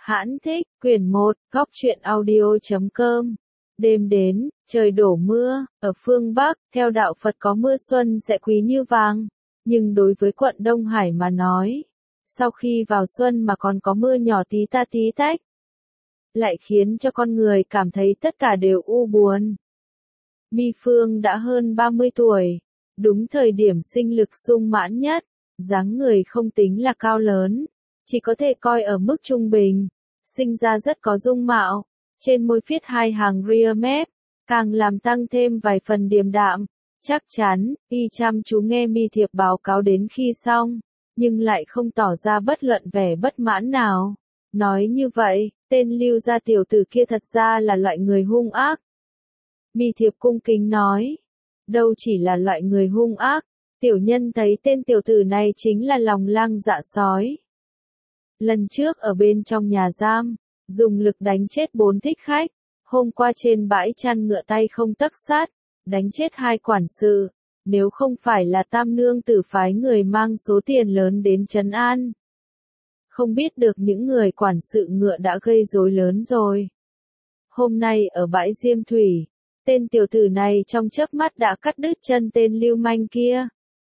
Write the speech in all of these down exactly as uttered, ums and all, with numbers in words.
Hãn thích, quyển một, góc truyện audio.com. Đêm đến, trời đổ mưa, ở phương Bắc, theo đạo Phật có mưa xuân sẽ quý như vàng. Nhưng đối với quận Đông Hải mà nói, sau khi vào xuân mà còn có mưa nhỏ tí ta tí tách, lại khiến cho con người cảm thấy tất cả đều u buồn. My Phương đã hơn ba mươi tuổi, đúng thời điểm sinh lực sung mãn nhất, dáng người không tính là cao lớn, chỉ có thể coi ở mức trung bình, sinh ra rất có dung mạo, trên môi viết hai hàng rear mép, càng làm tăng thêm vài phần điềm đạm, chắc chắn, y chăm chú nghe My Thiệp báo cáo đến khi xong, nhưng lại không tỏ ra bất luận vẻ bất mãn nào. Nói như vậy, tên Lưu gia tiểu tử kia thật ra là loại người hung ác. My Thiệp cung kính nói, đâu chỉ là loại người hung ác, tiểu nhân thấy tên tiểu tử này chính là lòng lang dạ sói. Lần trước ở bên trong nhà giam, dùng lực đánh chết bốn thích khách, hôm qua trên bãi chăn ngựa tay không tấc sắt, đánh chết hai quản sự, nếu không phải là Tam Nương tử phái người mang số tiền lớn đến trấn an. Không biết được những người quản sự ngựa đã gây rối lớn rồi. Hôm nay ở bãi Diêm Thủy, tên tiểu tử này trong chớp mắt đã cắt đứt chân tên lưu manh kia.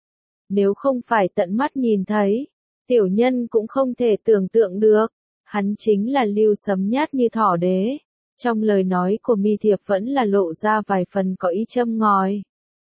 Nếu không phải tận mắt nhìn thấy, tiểu nhân cũng không thể tưởng tượng được, hắn chính là Lưu Sấm nhát như thỏ đế. Trong lời nói của My Thiệp vẫn là lộ ra vài phần có ý châm ngòi.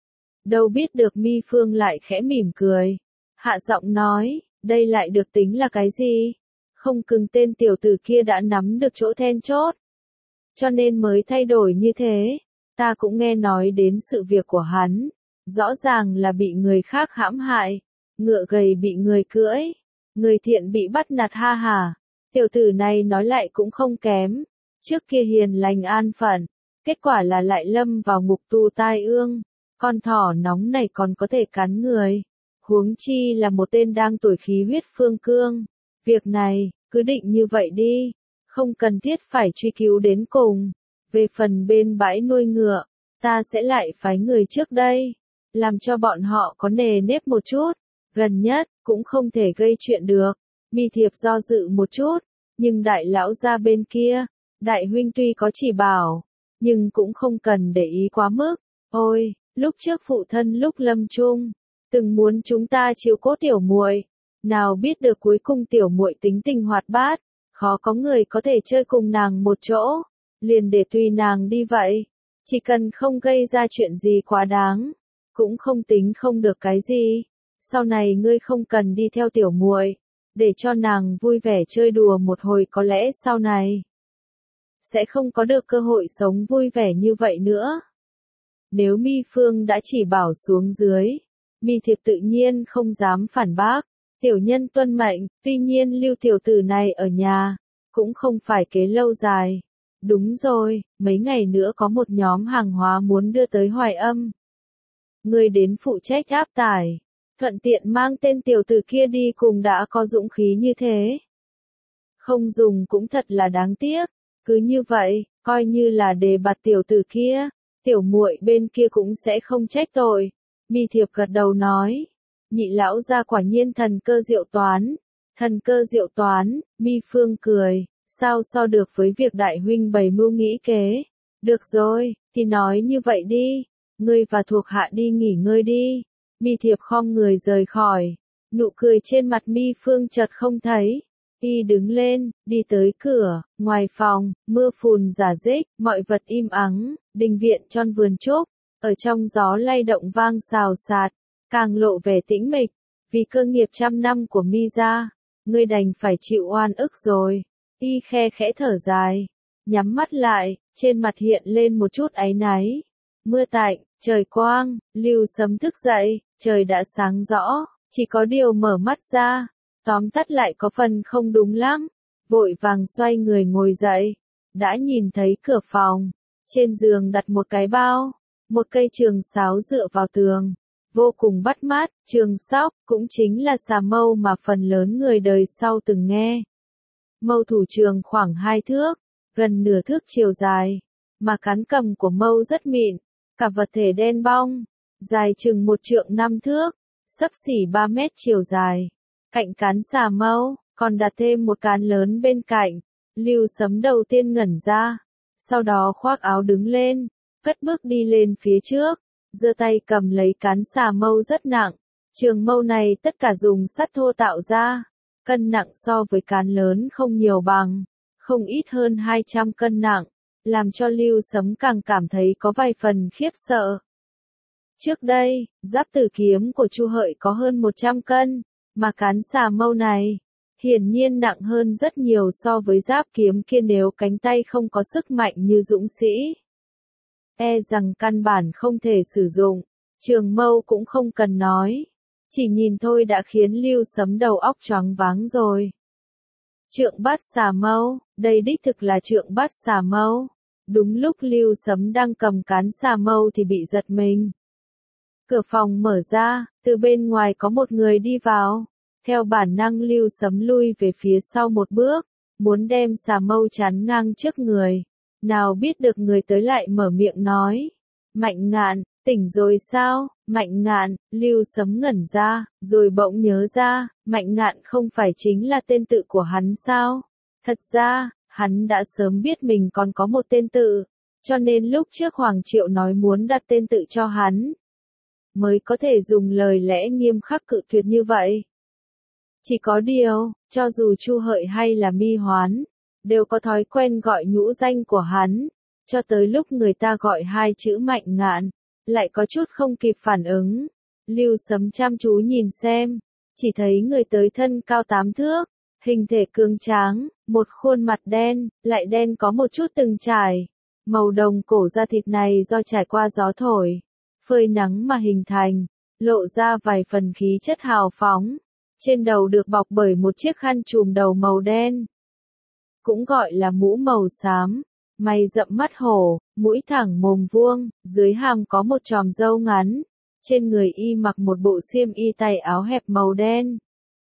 Đâu biết được My Phương lại khẽ mỉm cười, hạ giọng nói, đây lại được tính là cái gì? Không cưng tên tiểu tử kia đã nắm được chỗ then chốt, cho nên mới thay đổi như thế. Ta cũng nghe nói đến sự việc của hắn, rõ ràng là bị người khác hãm hại, ngựa gầy bị người cưỡi, người thiện bị bắt nạt ha hà. Tiểu tử này nói lại cũng không kém, trước kia hiền lành an phận, kết quả là lại lâm vào ngục tù tai ương, con thỏ nóng này còn có thể cắn người, huống chi là một tên đang tuổi khí huyết phương cương. Việc này, cứ định như vậy đi, không cần thiết phải truy cứu đến cùng. Về phần bên bãi nuôi ngựa, ta sẽ lại phái người trước đây, làm cho bọn họ có nề nếp một chút, gần nhất, cũng không thể gây chuyện được. My Thiệp do dự một chút, nhưng đại lão gia bên kia, đại huynh tuy có chỉ bảo, nhưng cũng không cần để ý quá mức. Ôi, lúc trước phụ thân lúc lâm chung, từng muốn chúng ta chiếu cố tiểu muội, nào biết được cuối cùng tiểu muội tính tình hoạt bát, khó có người có thể chơi cùng nàng một chỗ, liền để tùy nàng đi vậy, chỉ cần không gây ra chuyện gì quá đáng, cũng không tính không được cái gì. Sau này ngươi không cần đi theo tiểu muội, để cho nàng vui vẻ chơi đùa một hồi, có lẽ sau này sẽ không có được cơ hội sống vui vẻ như vậy nữa. Nếu My Phương đã chỉ bảo xuống dưới, My Thiệp tự nhiên không dám phản bác, tiểu nhân tuân mệnh. Tuy nhiên Lưu tiểu tử này ở nhà, cũng không phải kế lâu dài. Đúng rồi, mấy ngày nữa có một nhóm hàng hóa muốn đưa tới Hoài Âm. Ngươi đến phụ trách áp tải, thuận tiện mang tên tiểu tử kia đi cùng, đã có dũng khí như thế. Không dùng cũng thật là đáng tiếc, cứ như vậy, coi như là đề bạt tiểu tử kia, tiểu muội bên kia cũng sẽ không trách tội. My Thiệp gật đầu nói, nhị lão gia quả nhiên thần cơ diệu toán, thần cơ diệu toán. My Phương cười, sao so được với việc đại huynh bày mưu nghĩ kế. Được rồi, thì nói như vậy đi, ngươi và thuộc hạ đi nghỉ ngơi đi. My Thiệp khom người rời khỏi, nụ cười trên mặt My Phương chợt không thấy. Y đứng lên, đi tới cửa, ngoài phòng, mưa phùn rả rích, mọi vật im ắng, đình viện tròn vườn trúc, ở trong gió lay động vang xào xạc, càng lộ vẻ tĩnh mịch. Vì cơ nghiệp trăm năm của My gia, ngươi đành phải chịu oan ức rồi. Y khe khẽ thở dài, nhắm mắt lại, trên mặt hiện lên một chút áy náy. Mưa tạnh, trời quang, Lưu Sấm thức dậy, trời đã sáng rõ, chỉ có điều mở mắt ra, tóm tắt lại có phần không đúng lắm, vội vàng xoay người ngồi dậy, đã nhìn thấy cửa phòng, trên giường đặt một cái bao, một cây trường sáo dựa vào tường, vô cùng bắt mắt. Trường sóc cũng chính là xà mâu mà phần lớn người đời sau từng nghe. Mâu thủ trường khoảng hai thước, gần nửa thước chiều dài, mà cán cầm của mâu rất mịn, cả vật thể đen bong, dài chừng một trượng năm thước, xấp xỉ ba mét chiều dài. Cạnh cán xà mâu, còn đặt thêm một cán lớn bên cạnh, Lưu Sấm đầu tiên ngẩn ra, sau đó khoác áo đứng lên, cất bước đi lên phía trước, giơ tay cầm lấy cán xà mâu rất nặng. Trường mâu này tất cả dùng sắt thô tạo ra, cân nặng so với cán lớn không nhiều bằng, không ít hơn hai trăm cân nặng, làm cho Lưu Sấm càng cảm thấy có vài phần khiếp sợ. Trước đây, giáp tử kiếm của Chu Hợi có hơn một trăm cân, mà cán xà mâu này, hiển nhiên nặng hơn rất nhiều so với giáp kiếm kia nếu cánh tay không có sức mạnh như dũng sĩ. E rằng căn bản không thể sử dụng, trường mâu cũng không cần nói. Chỉ nhìn thôi đã khiến Lưu Sấm đầu óc choáng váng rồi. Trượng bát xà mâu, đây đích thực là trượng bát xà mâu. Đúng lúc Lưu Sấm đang cầm cán xà mâu thì bị giật mình. Cửa phòng mở ra, từ bên ngoài có một người đi vào. Theo bản năng Lưu Sấm lui về phía sau một bước, muốn đem xà mâu chắn ngang trước người. Nào biết được người tới lại mở miệng nói. Mạnh Ngạn, tỉnh rồi sao? Mạnh Ngạn, Lưu Sấm ngẩn ra, rồi bỗng nhớ ra, Mạnh Ngạn không phải chính là tên tự của hắn sao? Thật ra, hắn đã sớm biết mình còn có một tên tự, cho nên lúc trước Hoàng Triệu nói muốn đặt tên tự cho hắn, mới có thể dùng lời lẽ nghiêm khắc cự tuyệt như vậy. Chỉ có điều, cho dù Chu Hợi hay là Mi Hoán, đều có thói quen gọi nhũ danh của hắn, cho tới lúc người ta gọi hai chữ Mạnh Ngạn, lại có chút không kịp phản ứng. Lưu Sấm chăm chú nhìn xem, chỉ thấy người tới thân cao tám thước, hình thể cường tráng, một khuôn mặt đen, lại đen có một chút từng trải. Màu đồng cổ da thịt này do trải qua gió thổi, phơi nắng mà hình thành, lộ ra vài phần khí chất hào phóng. Trên đầu được bọc bởi một chiếc khăn trùm đầu màu đen, cũng gọi là mũ màu xám. Mày rậm mắt hổ, mũi thẳng mồm vuông, dưới hàm có một chòm râu ngắn. Trên người y mặc một bộ xiêm y tay áo hẹp màu đen.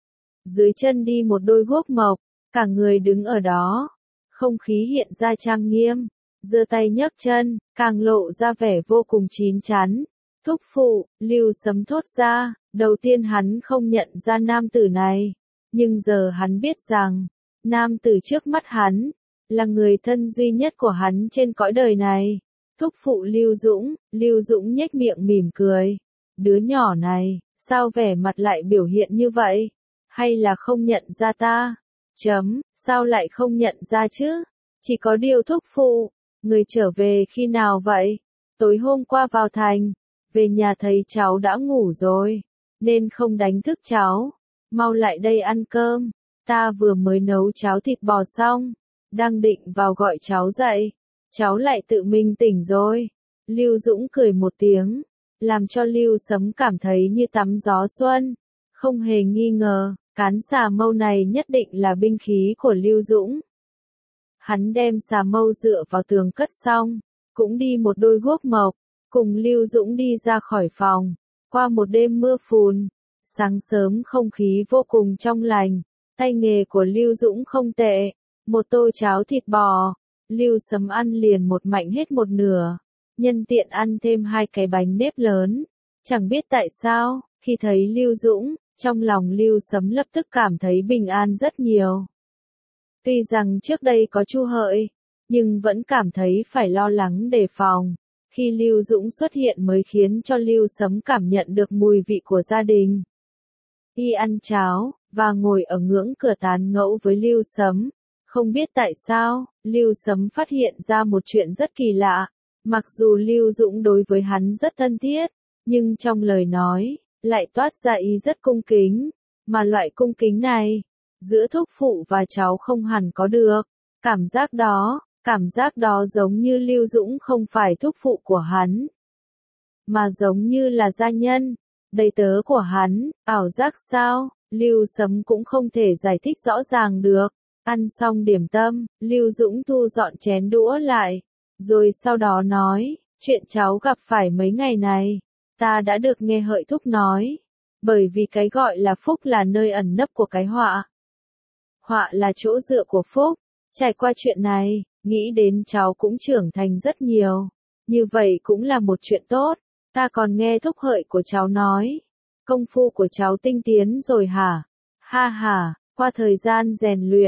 Dưới chân đi một đôi guốc mộc, cả người đứng ở đó. Không khí hiện ra trang nghiêm, giơ tay nhấc chân, càng lộ ra vẻ vô cùng chín chắn. Thúc phụ, Lưu Sấm thốt ra, đầu tiên hắn không nhận ra nam tử này. Nhưng giờ hắn biết rằng, nam tử trước mắt hắn, là người thân duy nhất của hắn trên cõi đời này. Thúc phụ Lưu Dũng, Lưu Dũng nhếch miệng mỉm cười. Đứa nhỏ này, sao vẻ mặt lại biểu hiện như vậy? Hay là không nhận ra ta? Chấm, sao lại không nhận ra chứ? Chỉ có điều thúc phụ, người trở về khi nào vậy? Tối hôm qua vào thành, về nhà thấy cháu đã ngủ rồi, nên không đánh thức cháu. Mau lại đây ăn cơm, ta vừa mới nấu cháo thịt bò xong. Đang định vào gọi cháu dậy, cháu lại tự mình tỉnh rồi. Lưu Dũng cười một tiếng, làm cho Lưu Sấm cảm thấy như tắm gió xuân. Không hề nghi ngờ, cán xà mâu này nhất định là binh khí của Lưu Dũng. Hắn đem xà mâu dựa vào tường cất xong, cũng đi một đôi guốc mộc, cùng Lưu Dũng đi ra khỏi phòng. Qua một đêm mưa phùn, sáng sớm không khí vô cùng trong lành, tay nghề của Lưu Dũng không tệ. Một tô cháo thịt bò, Lưu Sấm ăn liền một mảnh hết một nửa, nhân tiện ăn thêm hai cái bánh nếp lớn. Chẳng biết tại sao, khi thấy Lưu Dũng, trong lòng Lưu Sấm lập tức cảm thấy bình an rất nhiều. Tuy rằng trước đây có Chu Hợi, nhưng vẫn cảm thấy phải lo lắng đề phòng. Khi Lưu Dũng xuất hiện mới khiến cho Lưu Sấm cảm nhận được mùi vị của gia đình. Y ăn cháo, và ngồi ở ngưỡng cửa tán ngẫu với Lưu Sấm. Không biết tại sao, Lưu Sấm phát hiện ra một chuyện rất kỳ lạ. Mặc dù Lưu Dũng đối với hắn rất thân thiết, nhưng trong lời nói, lại toát ra ý rất cung kính. Mà loại cung kính này, giữa thúc phụ và cháu không hẳn có được. Cảm giác đó, cảm giác đó giống như Lưu Dũng không phải thúc phụ của hắn, mà giống như là gia nhân, đầy tớ của hắn. Ảo giác sao? Lưu Sấm cũng không thể giải thích rõ ràng được. Ăn xong điểm tâm, Lưu Dũng thu dọn chén đũa lại, rồi sau đó nói, chuyện cháu gặp phải mấy ngày này, ta đã được nghe Hợi thúc nói, bởi vì cái gọi là phúc là nơi ẩn nấp của cái họa. Họa là chỗ dựa của phúc, trải qua chuyện này, nghĩ đến cháu cũng trưởng thành rất nhiều, như vậy cũng là một chuyện tốt. Ta còn nghe thúc Hợi của cháu nói, công phu của cháu tinh tiến rồi hả? Ha ha, qua thời gian rèn luyện,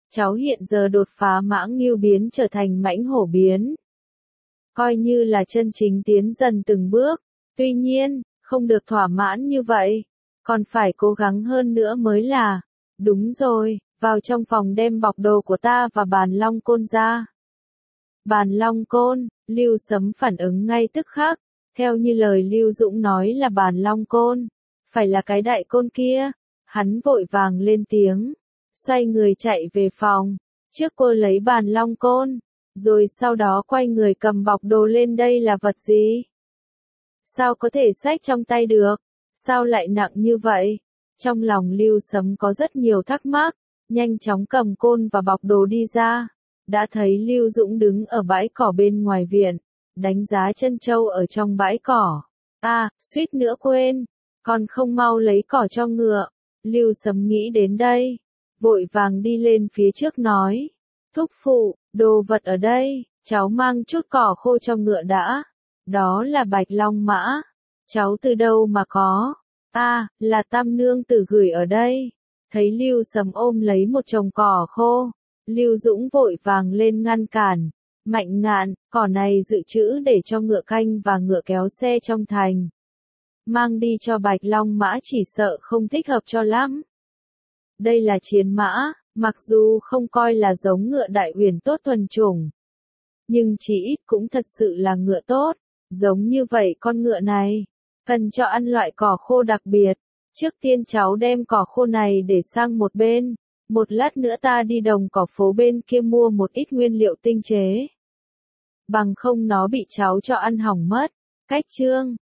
cháu hiện giờ đột phá mãng ngưu biến trở thành mãnh hổ biến. Coi như là chân chính tiến dần từng bước, tuy nhiên, không được thỏa mãn như vậy, còn phải cố gắng hơn nữa mới là. Đúng rồi, vào trong phòng đem bọc đồ của ta và bàn long côn ra. Bàn long côn, Lưu Sấm phản ứng ngay tức khắc, theo như lời Lưu Dũng nói là bàn long côn, phải là cái đại côn kia, hắn vội vàng lên tiếng, xoay người chạy về phòng, trước cô lấy bàn long côn, rồi sau đó quay người cầm bọc đồ lên. Đây là vật gì? Sao có thể xách trong tay được? Sao lại nặng như vậy? Trong lòng Lưu Sấm có rất nhiều thắc mắc, nhanh chóng cầm côn và bọc đồ đi ra, đã thấy Lưu Dũng đứng ở bãi cỏ bên ngoài viện, đánh giá chân trâu ở trong bãi cỏ. À, suýt nữa quên, còn không mau lấy cỏ cho ngựa. Lưu Sấm nghĩ đến đây, vội vàng đi lên phía trước nói, thúc phụ, đồ vật ở đây, cháu mang chút cỏ khô cho ngựa đã. Đó là Bạch Long mã, cháu từ đâu mà có? À, là Tam nương tử gửi ở đây. Thấy Lưu Sấm ôm lấy một chồng cỏ khô, Lưu Dũng vội vàng lên ngăn cản. Mạnh Ngạn, cỏ này dự trữ để cho ngựa canh và ngựa kéo xe trong thành. Mang đi cho Bạch Long mã chỉ sợ không thích hợp cho lắm. Đây là chiến mã, mặc dù không coi là giống ngựa Đại Uyển tốt thuần chủng, nhưng chỉ ít cũng thật sự là ngựa tốt. Giống như vậy con ngựa này, cần cho ăn loại cỏ khô đặc biệt. Trước tiên cháu đem cỏ khô này để sang một bên, một lát nữa ta đi đồng cỏ phố bên kia mua một ít nguyên liệu tinh chế. Bằng không nó bị cháu cho ăn hỏng mất. Cách chương